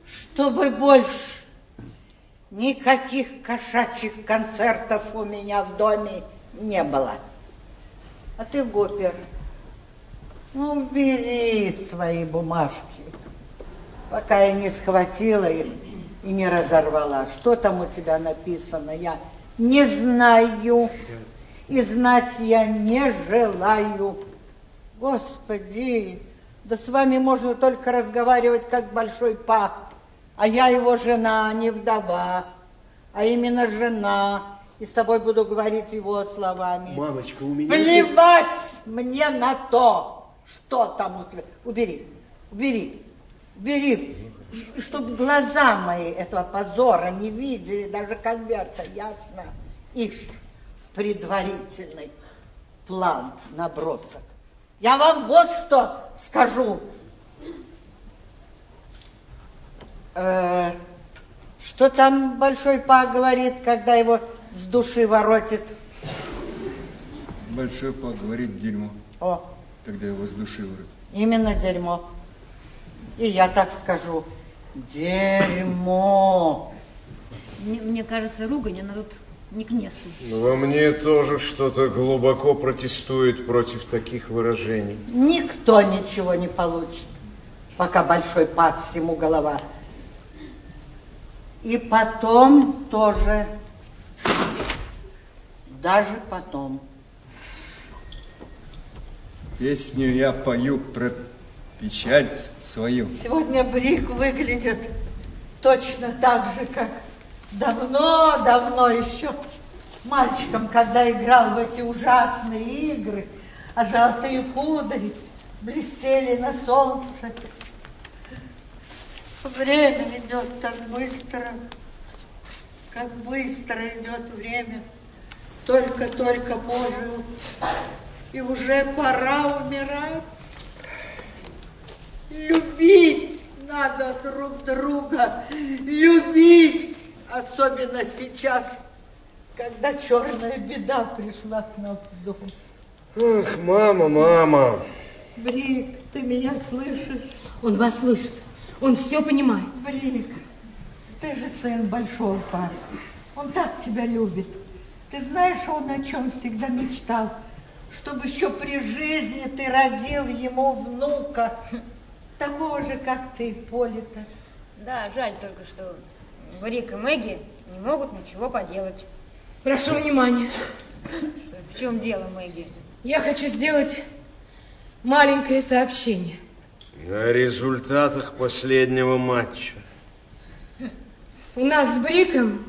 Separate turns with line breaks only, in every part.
Чтобы больше никаких кошачьих концертов у меня в доме не было. А ты, Гопер, ну, бери свои бумажки, пока я не схватила их и не разорвала. Что там у тебя написано, я не знаю, и знать я не желаю. Господи, да с вами можно только разговаривать, как большой па. А я его жена, не вдова, а именно жена. И с тобой буду говорить его словами.
Мамочка, у меня...
Плевать мне на то, что там у тебя. Убери, убери, убери, чтобы глаза мои этого позора не видели, даже конверта, ясно? Ишь, предварительный план, набросок. Я вам вот что скажу. Что там большой па говорит, когда его с души воротит?
Большой па говорит дерьмо.
О.
Когда его с души воротит.
Именно дерьмо. И я так скажу. Дерьмо.
Мне кажется, ругань, она тут не к месту.
Во мне тоже что-то глубоко протестует против таких выражений.
Никто ничего не получит, пока большой па всему голова. И потом тоже, даже потом.
Песню я пою про печаль свою.
Сегодня Брик выглядит точно так же, как давно еще мальчиком, когда играл в эти ужасные игры, а золотые кудри блестели на солнце. Время идет так быстро, как быстро идет время. Только-только пожил, и уже пора умирать. Любить надо друг друга, любить, особенно сейчас, когда черная беда пришла к нам в дом.
Ах, мама.
Брик, ты меня слышишь?
Он вас слышит. Он все понимает.
Брик, ты же сын большого па. Он так тебя любит. Ты знаешь, он о чем всегда мечтал? Чтобы еще при жизни ты родил ему внука, такого же, как ты, Полита.
Да, жаль только, что Брик и Мэгги не могут ничего поделать.
Прошу внимания.
В чем дело, Мэгги?
Я хочу сделать маленькое сообщение.
О результатах последнего матча.
У нас с Бриком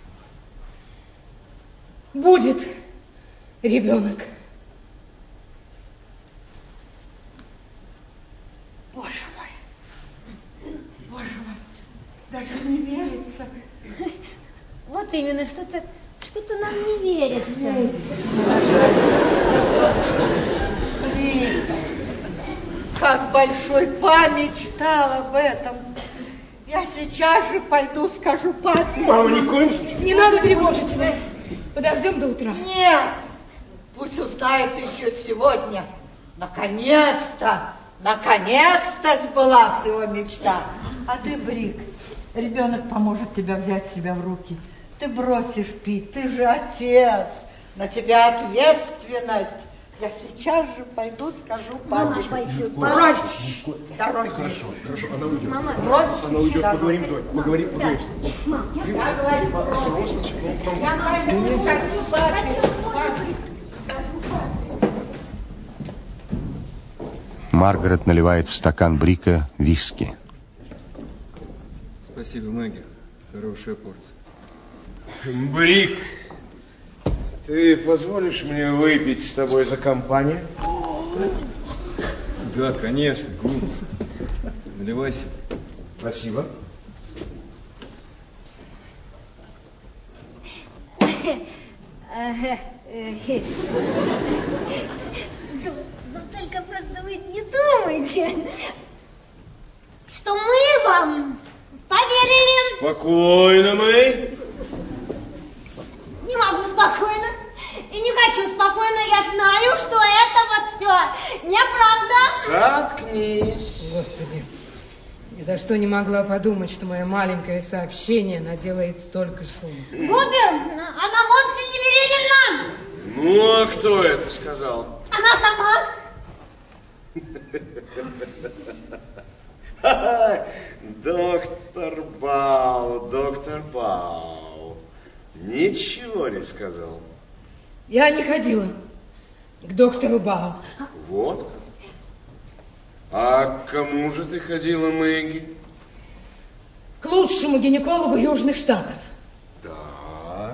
будет ребенок.
Боже мой, даже не верится.
Вот именно, что-то нам не верится.
Брик, как большой па мечтал об этом. Я сейчас же пойду скажу папе.
Мама, ни в коем случае.
Не надо тревожить его. Подождем до утра.
Нет, пусть узнает еще сегодня. Наконец-то сбылась его мечта. А ты, Брик, ребенок поможет тебе взять себя в руки. Ты бросишь пить, ты же отец. На тебя ответственность. Я сейчас же пойду скажу папе. Прочь, дороги.
Хорошо, она уйдет.
Мама,
Она уйдет, поговорим вдвоем. Поговорим.
Мам,
Я говорю, я пойду скажу папе.
Маргарет наливает в стакан Брика виски.
Спасибо, Мэгги. Хорошая порция.
Брик, ты позволишь мне выпить с тобой за компанию?
Да, конечно. Наливайся.
Спасибо.
Только просто вы не думайте, что мы вам поверили.
Спокойно, Мэй.
Не могу спокойно и не хочу спокойно. Я знаю, что это вот все неправда.
Заткнись.
Господи,
за что не могла подумать, что мое маленькое сообщение наделает столько шума.
Губер, она вовсе не беременна.
Ну, а кто это сказал?
Она сама.
Доктор Бау. Ничего не сказал.
Я не ходила к доктору Бау.
Вот как. А к кому же ты ходила, Мэгги?
К лучшему гинекологу Южных Штатов.
Да.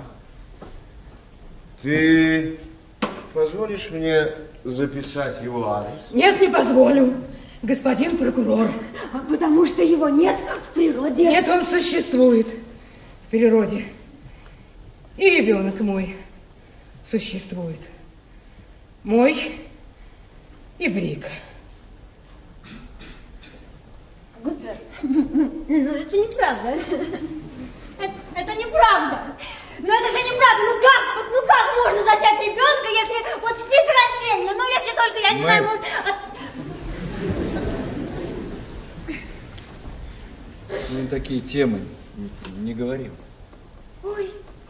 Ты позволишь мне записать его адрес?
Нет, не позволю, господин прокурор.
Потому что его нет в природе.
Нет, он существует в природе. И ребенок мой существует. Мой и Брика.
Губер, ну это неправда. Это неправда. Ну это же неправда. Ну как можно зачать ребенка, если вот спишь раздельно? Ну если только, я не знаю, может...
Мы на такие темы не говорим.
Ой.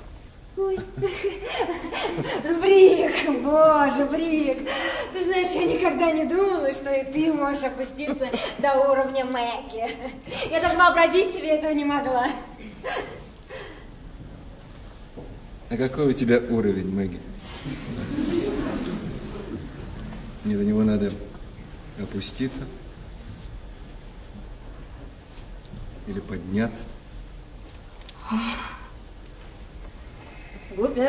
Брик, боже, Брик. Ты знаешь, я никогда не думала, что и ты можешь опуститься до уровня Мэгги. Я даже вообразить себе этого не могла.
А какой у тебя уровень, Мэгги? Мне до него надо опуститься или подняться.
Губер,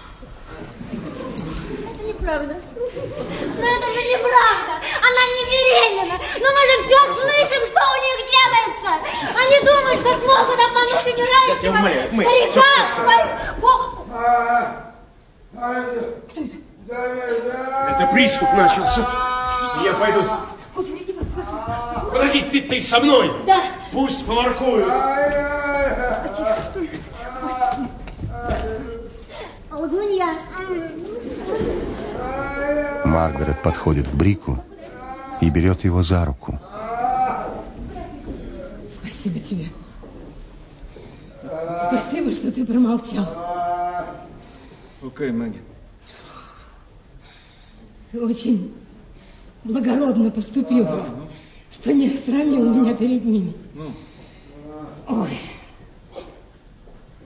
это неправда. Но это же неправда. Она не беременна. Но мы же все слышим, что у них делается. Они думают, что смогут обмануть умирающего старика. Кто это?
Это приступ начался. Я пойду.
Губер, иди, пожалуйста.
Подожди, ты со мной?
Да.
Пусть поваркуют.
Лгунья.
Маргарет подходит к Брику и берет его за руку.
Спасибо тебе. Спасибо, что ты промолчал.
Окей, Мэгги.
Ты очень благородно поступил, что не срамил меня перед ними.
Ну,